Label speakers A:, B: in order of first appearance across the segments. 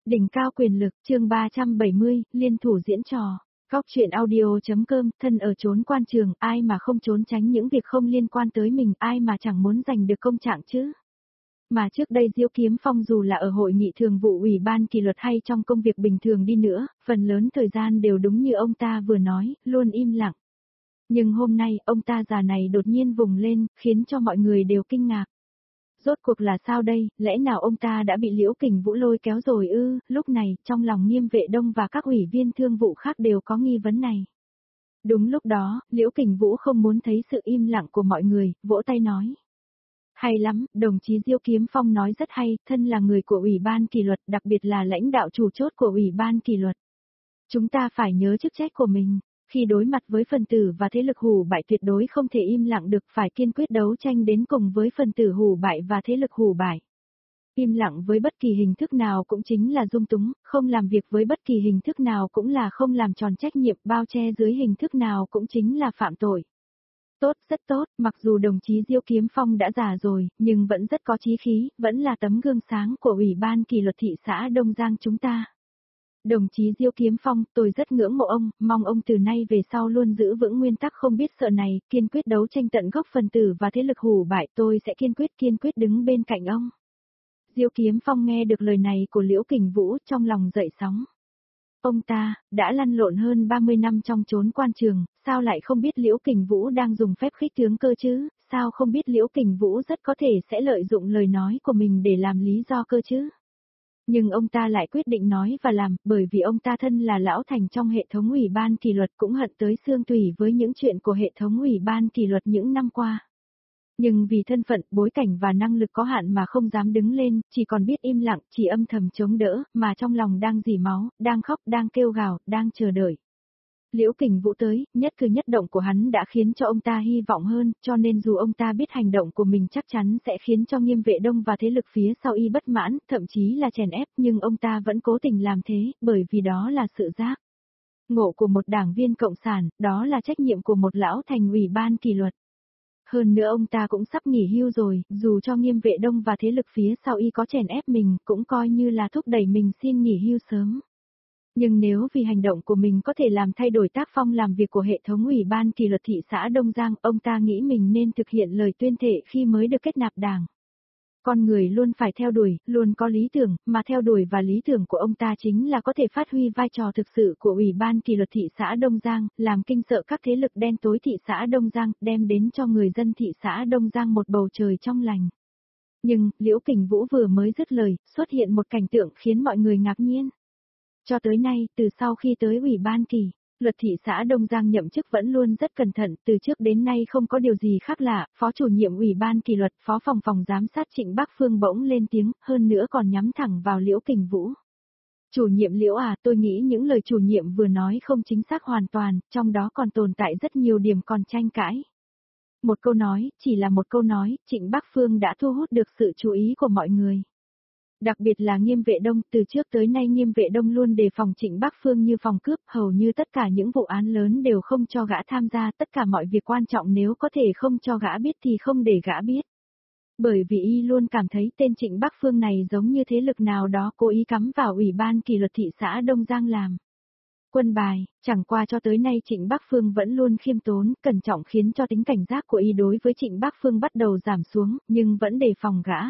A: Đỉnh cao quyền lực, chương 370, liên thủ diễn trò. Góc truyện audio.com, thân ở trốn quan trường, ai mà không trốn tránh những việc không liên quan tới mình, ai mà chẳng muốn giành được công trạng chứ. Mà trước đây Diêu Kiếm Phong dù là ở hội nghị thường vụ ủy ban kỷ luật hay trong công việc bình thường đi nữa, phần lớn thời gian đều đúng như ông ta vừa nói, luôn im lặng. Nhưng hôm nay, ông ta già này đột nhiên vùng lên, khiến cho mọi người đều kinh ngạc. Rốt cuộc là sao đây, lẽ nào ông ta đã bị Liễu Kình Vũ lôi kéo rồi ư? Lúc này, trong lòng Nghiêm Vệ Đông và các ủy viên thương vụ khác đều có nghi vấn này. Đúng lúc đó, Liễu Kình Vũ không muốn thấy sự im lặng của mọi người, vỗ tay nói. Hay lắm, đồng chí Diêu Kiếm Phong nói rất hay, thân là người của Ủy ban kỷ luật, đặc biệt là lãnh đạo chủ chốt của Ủy ban kỷ luật. Chúng ta phải nhớ chức trách của mình. Khi đối mặt với phần tử và thế lực hủ bại tuyệt đối không thể im lặng được, phải kiên quyết đấu tranh đến cùng với phần tử hủ bại và thế lực hủ bại. Im lặng với bất kỳ hình thức nào cũng chính là dung túng, không làm việc với bất kỳ hình thức nào cũng là không làm tròn trách nhiệm, bao che dưới hình thức nào cũng chính là phạm tội. Tốt, rất tốt, mặc dù đồng chí Diêu Kiếm Phong đã già rồi, nhưng vẫn rất có chí khí, vẫn là tấm gương sáng của Ủy ban kỷ luật thị xã Đông Giang chúng ta. Đồng chí Diêu Kiếm Phong, tôi rất ngưỡng mộ ông, mong ông từ nay về sau luôn giữ vững nguyên tắc không biết sợ này, kiên quyết đấu tranh tận gốc phần tử và thế lực hủ bại, tôi sẽ kiên quyết đứng bên cạnh ông. Diêu Kiếm Phong nghe được lời này của Liễu Kình Vũ, trong lòng dậy sóng. Ông ta, đã lăn lộn hơn 30 năm trong chốn quan trường, sao lại không biết Liễu Kình Vũ đang dùng phép khích tướng cơ chứ, sao không biết Liễu Kình Vũ rất có thể sẽ lợi dụng lời nói của mình để làm lý do cơ chứ. Nhưng ông ta lại quyết định nói và làm, bởi vì ông ta thân là lão thành trong hệ thống ủy ban kỷ luật, cũng hận tới xương tủy với những chuyện của hệ thống ủy ban kỷ luật những năm qua. Nhưng vì thân phận, bối cảnh và năng lực có hạn mà không dám đứng lên, chỉ còn biết im lặng, chỉ âm thầm chống đỡ, mà trong lòng đang rỉ máu, đang khóc, đang kêu gào, đang chờ đợi. Liễu Kình Vũ tới, nhất cử nhất động của hắn đã khiến cho ông ta hy vọng hơn, cho nên dù ông ta biết hành động của mình chắc chắn sẽ khiến cho Nghiêm Vệ Đông và thế lực phía sau y bất mãn, thậm chí là chèn ép, nhưng ông ta vẫn cố tình làm thế, bởi vì đó là sự giác ngộ của một đảng viên cộng sản, đó là trách nhiệm của một lão thành ủy ban kỷ luật. Hơn nữa ông ta cũng sắp nghỉ hưu rồi, dù cho Nghiêm Vệ Đông và thế lực phía sau y có chèn ép mình, cũng coi như là thúc đẩy mình xin nghỉ hưu sớm. Nhưng nếu vì hành động của mình có thể làm thay đổi tác phong làm việc của hệ thống ủy ban kỷ luật thị xã Đông Giang, ông ta nghĩ mình nên thực hiện lời tuyên thệ khi mới được kết nạp đảng. Con người luôn phải theo đuổi, luôn có lý tưởng, mà theo đuổi và lý tưởng của ông ta chính là có thể phát huy vai trò thực sự của ủy ban kỷ luật thị xã Đông Giang, làm kinh sợ các thế lực đen tối thị xã Đông Giang, đem đến cho người dân thị xã Đông Giang một bầu trời trong lành. Nhưng, Liễu Kình Vũ vừa mới dứt lời, xuất hiện một cảnh tượng khiến mọi người ngạc nhiên. Cho tới nay, từ sau khi tới ủy ban kỷ luật thị xã Đông Giang nhậm chức vẫn luôn rất cẩn thận, từ trước đến nay không có điều gì khác lạ, phó chủ nhiệm ủy ban kỷ luật, phó phòng giám sát Trịnh Bắc Phương bỗng lên tiếng, hơn nữa còn nhắm thẳng vào Liễu Kình Vũ. Chủ nhiệm Liễu à, tôi nghĩ những lời chủ nhiệm vừa nói không chính xác hoàn toàn, trong đó còn tồn tại rất nhiều điểm còn tranh cãi. Một câu nói, chỉ là một câu nói, Trịnh Bắc Phương đã thu hút được sự chú ý của mọi người. Đặc biệt là Nghiêm Vệ Đông, từ trước tới nay Nghiêm Vệ Đông luôn đề phòng Trịnh Bắc Phương như phòng cướp, hầu như tất cả những vụ án lớn đều không cho gã tham gia, tất cả mọi việc quan trọng nếu có thể không cho gã biết thì không để gã biết. Bởi vì y luôn cảm thấy tên Trịnh Bắc Phương này giống như thế lực nào đó cố ý cắm vào ủy ban kỷ luật thị xã Đông Giang làm quân bài, chẳng qua cho tới nay Trịnh Bắc Phương vẫn luôn khiêm tốn, cẩn trọng khiến cho tính cảnh giác của y đối với Trịnh Bắc Phương bắt đầu giảm xuống, nhưng vẫn đề phòng gã.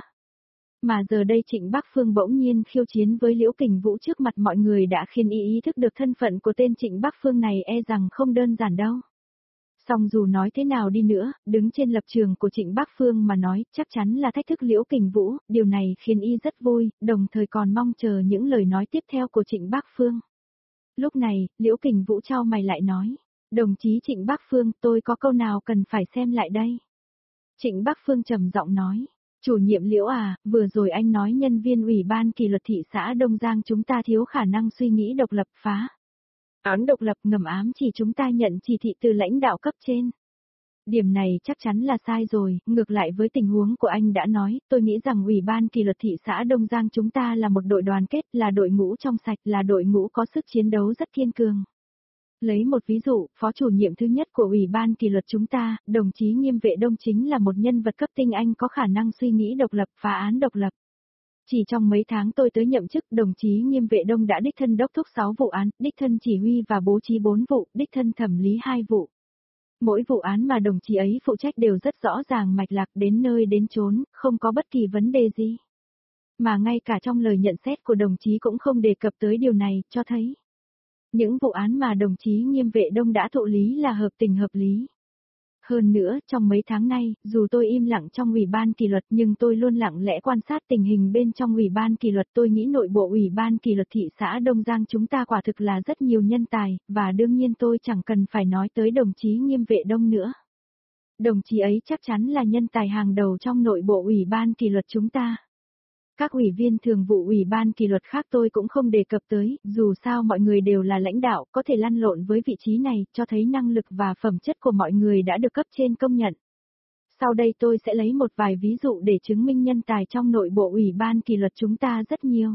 A: Mà giờ đây Trịnh Bắc Phương bỗng nhiên khiêu chiến với Liễu Kình Vũ trước mặt mọi người đã khiến y ý thức được thân phận của tên Trịnh Bắc Phương này e rằng không đơn giản đâu. Song dù nói thế nào đi nữa, đứng trên lập trường của Trịnh Bắc Phương mà nói, chắc chắn là thách thức Liễu Kình Vũ, điều này khiến y rất vui, đồng thời còn mong chờ những lời nói tiếp theo của Trịnh Bắc Phương. Lúc này, Liễu Kình Vũ chau mày lại nói, đồng chí Trịnh Bắc Phương, tôi có câu nào cần phải xem lại đây. Trịnh Bắc Phương trầm giọng nói. Chủ nhiệm Liễu à, vừa rồi anh nói nhân viên ủy ban kỷ luật thị xã Đông Giang chúng ta thiếu khả năng suy nghĩ độc lập phá án độc lập ngầm ám chỉ chúng ta nhận chỉ thị từ lãnh đạo cấp trên. Điểm này chắc chắn là sai rồi, ngược lại với tình huống của anh đã nói, tôi nghĩ rằng ủy ban kỷ luật thị xã Đông Giang chúng ta là một đội đoàn kết, là đội ngũ trong sạch, là đội ngũ có sức chiến đấu rất kiên cường. Lấy một ví dụ, phó chủ nhiệm thứ nhất của ủy ban kỷ luật chúng ta, đồng chí Nghiêm Vệ Đông chính là một nhân vật cấp tinh anh có khả năng suy nghĩ độc lập, phá án độc lập. Chỉ trong mấy tháng tôi tới nhậm chức, đồng chí Nghiêm Vệ Đông đã đích thân đốc thúc 6 vụ án, đích thân chỉ huy và bố trí 4 vụ, đích thân thẩm lý 2 vụ. Mỗi vụ án mà đồng chí ấy phụ trách đều rất rõ ràng mạch lạc, đến nơi đến chốn, không có bất kỳ vấn đề gì. Mà ngay cả trong lời nhận xét của đồng chí cũng không đề cập tới điều này, cho thấy những vụ án mà đồng chí Nghiêm Vệ Đông đã thụ lý là hợp tình hợp lý. Hơn nữa, trong mấy tháng nay, dù tôi im lặng trong ủy ban kỷ luật nhưng tôi luôn lặng lẽ quan sát tình hình bên trong ủy ban kỷ luật. Tôi nghĩ nội bộ ủy ban kỷ luật thị xã Đông Giang chúng ta quả thực là rất nhiều nhân tài, và đương nhiên tôi chẳng cần phải nói tới đồng chí Nghiêm Vệ Đông nữa. Đồng chí ấy chắc chắn là nhân tài hàng đầu trong nội bộ ủy ban kỷ luật chúng ta. Các ủy viên thường vụ ủy ban kỷ luật khác tôi cũng không đề cập tới, dù sao mọi người đều là lãnh đạo, có thể lăn lộn với vị trí này, cho thấy năng lực và phẩm chất của mọi người đã được cấp trên công nhận. Sau đây tôi sẽ lấy một vài ví dụ để chứng minh nhân tài trong nội bộ ủy ban kỷ luật chúng ta rất nhiều.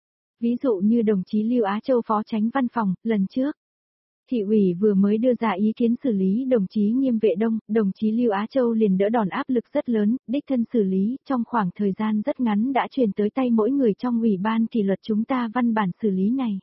A: Ví dụ như đồng chí Lưu Á Châu phó chánh văn phòng, lần trước. Thị ủy vừa mới đưa ra ý kiến xử lý đồng chí Nghiêm Vệ Đông, đồng chí Lưu Á Châu liền đỡ đòn áp lực rất lớn, đích thân xử lý, trong khoảng thời gian rất ngắn đã truyền tới tay mỗi người trong ủy ban kỷ luật chúng ta văn bản xử lý này.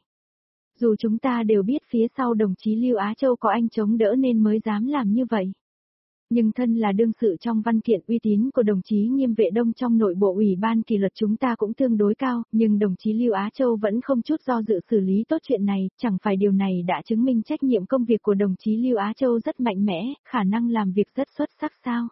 A: Dù chúng ta đều biết phía sau đồng chí Lưu Á Châu có anh chống đỡ nên mới dám làm như vậy. Nhưng thân là đương sự trong văn kiện, uy tín của đồng chí Nghiêm Vệ Đông trong nội bộ ủy ban kỷ luật chúng ta cũng tương đối cao, nhưng đồng chí Lưu Á Châu vẫn không chút do dự xử lý tốt chuyện này, chẳng phải điều này đã chứng minh trách nhiệm công việc của đồng chí Lưu Á Châu rất mạnh mẽ, khả năng làm việc rất xuất sắc sao?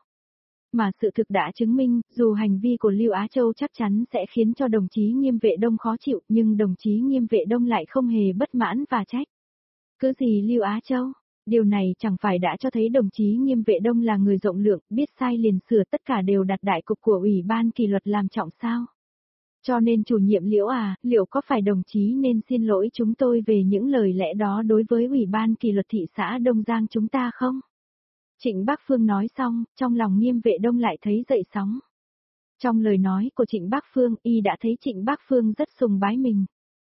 A: Mà sự thực đã chứng minh, dù hành vi của Lưu Á Châu chắc chắn sẽ khiến cho đồng chí Nghiêm Vệ Đông khó chịu, nhưng đồng chí Nghiêm Vệ Đông lại không hề bất mãn và trách. Cứ gì Lưu Á Châu? Điều này chẳng phải đã cho thấy đồng chí Nghiêm Vệ Đông là người rộng lượng, biết sai liền sửa, tất cả đều đặt đại cục của ủy ban kỷ luật làm trọng sao. Cho nên chủ nhiệm Liễu liệu có phải đồng chí nên xin lỗi chúng tôi về những lời lẽ đó đối với ủy ban kỷ luật thị xã Đông Giang chúng ta không? Trịnh Bác Phương nói xong, trong lòng Nghiêm Vệ Đông lại thấy dậy sóng. Trong lời nói của Trịnh Bác Phương, y đã thấy Trịnh Bác Phương rất sùng bái mình.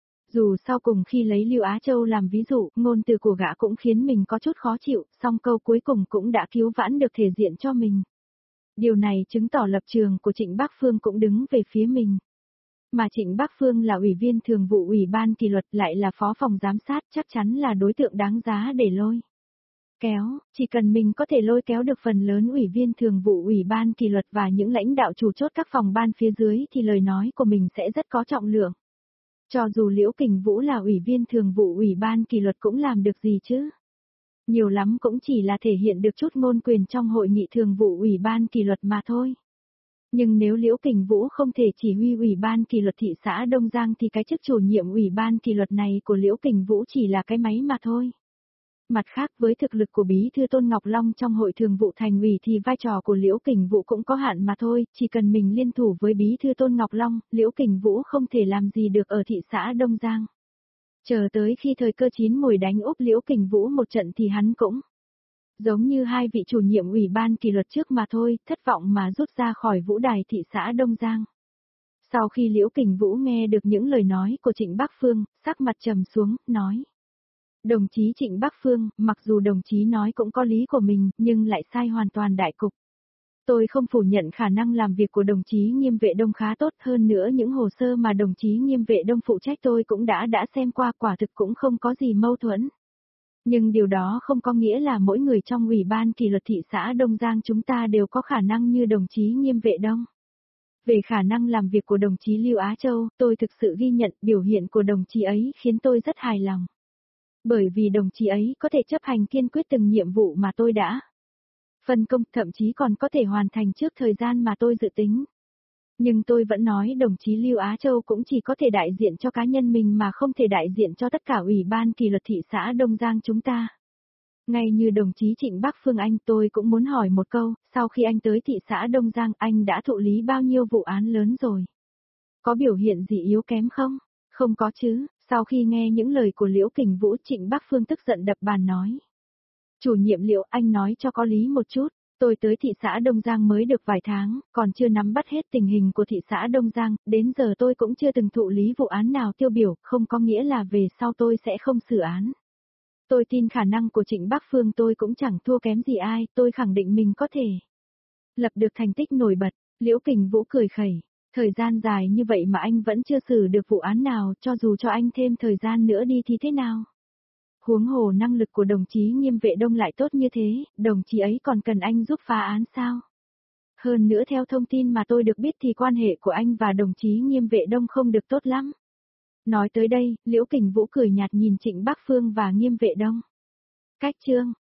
A: Dù sau cùng khi lấy Lưu Á Châu làm ví dụ, ngôn từ của gã cũng khiến mình có chút khó chịu, song câu cuối cùng cũng đã cứu vãn được thể diện cho mình. Điều này chứng tỏ lập trường của Trịnh Bác Phương cũng đứng về phía mình. Mà Trịnh Bác Phương là ủy viên thường vụ ủy ban kỷ luật, lại là phó phòng giám sát, chắc chắn là đối tượng đáng giá để lôi kéo, chỉ cần mình có thể lôi kéo được phần lớn ủy viên thường vụ ủy ban kỷ luật và những lãnh đạo chủ chốt các phòng ban phía dưới thì lời nói của mình sẽ rất có trọng lượng. Cho dù Liễu Kình Vũ là ủy viên thường vụ ủy ban kỷ luật cũng làm được gì chứ? Nhiều lắm cũng chỉ là thể hiện được chút ngôn quyền trong hội nghị thường vụ ủy ban kỷ luật mà thôi. Nhưng nếu Liễu Kình Vũ không thể chỉ huy ủy ban kỷ luật thị xã Đông Giang thì cái chức chủ nhiệm ủy ban kỷ luật này của Liễu Kình Vũ chỉ là cái máy mà thôi. Mặt khác, với thực lực của bí thư Tôn Ngọc Long trong hội thường vụ thành ủy thì vai trò của Liễu Kình Vũ cũng có hạn mà thôi, chỉ cần mình liên thủ với bí thư Tôn Ngọc Long, Liễu Kình Vũ không thể làm gì được ở thị xã Đông Giang. Chờ tới khi thời cơ chín mùi đánh úp Liễu Kình Vũ một trận thì hắn cũng giống như hai vị chủ nhiệm ủy ban kỷ luật trước mà thôi, thất vọng mà rút ra khỏi vũ đài thị xã Đông Giang. Sau khi Liễu Kình Vũ nghe được những lời nói của Trịnh Bác Phương, sắc mặt trầm xuống, nói: Đồng chí Trịnh Bác Phương, mặc dù đồng chí nói cũng có lý của mình, nhưng lại sai hoàn toàn đại cục. Tôi không phủ nhận khả năng làm việc của đồng chí Nghiêm Vệ Đông khá tốt, hơn nữa những hồ sơ mà đồng chí Nghiêm Vệ Đông phụ trách tôi cũng đã xem qua, quả thực cũng không có gì mâu thuẫn. Nhưng điều đó không có nghĩa là mỗi người trong ủy ban kỷ luật thị xã Đông Giang chúng ta đều có khả năng như đồng chí Nghiêm Vệ Đông. Về khả năng làm việc của đồng chí Lưu Á Châu, tôi thực sự ghi nhận biểu hiện của đồng chí ấy khiến tôi rất hài lòng. Bởi vì đồng chí ấy có thể chấp hành kiên quyết từng nhiệm vụ mà tôi đã phân công, thậm chí còn có thể hoàn thành trước thời gian mà tôi dự tính. Nhưng tôi vẫn nói đồng chí Lưu Á Châu cũng chỉ có thể đại diện cho cá nhân mình mà không thể đại diện cho tất cả ủy ban kỷ luật thị xã Đông Giang chúng ta. Ngay như đồng chí Trịnh Bác Phương anh, tôi cũng muốn hỏi một câu, sau khi anh tới thị xã Đông Giang anh đã thụ lý bao nhiêu vụ án lớn rồi? Có biểu hiện gì yếu kém không? Không có chứ. Sau khi nghe những lời của Liễu Kình Vũ, Trịnh Bác Phương tức giận đập bàn nói: Chủ nhiệm Liễu, anh nói cho có lý một chút, tôi tới thị xã Đông Giang mới được vài tháng, còn chưa nắm bắt hết tình hình của thị xã Đông Giang, đến giờ tôi cũng chưa từng thụ lý vụ án nào tiêu biểu, không có nghĩa là về sau tôi sẽ không xử án. Tôi tin khả năng của Trịnh Bác Phương tôi cũng chẳng thua kém gì ai, tôi khẳng định mình có thể lập được thành tích nổi bật. Liễu Kình Vũ cười khẩy: Thời gian dài như vậy mà anh vẫn chưa xử được vụ án nào, cho dù cho anh thêm thời gian nữa đi thì thế nào? Huống hồ năng lực của đồng chí Nghiêm Vệ Đông lại tốt như thế, đồng chí ấy còn cần anh giúp phá án sao? Hơn nữa theo thông tin mà tôi được biết thì quan hệ của anh và đồng chí Nghiêm Vệ Đông không được tốt lắm. Nói tới đây, Liễu Kình Vũ cười nhạt nhìn Trịnh Bác Phương và Nghiêm Vệ Đông. Cách chương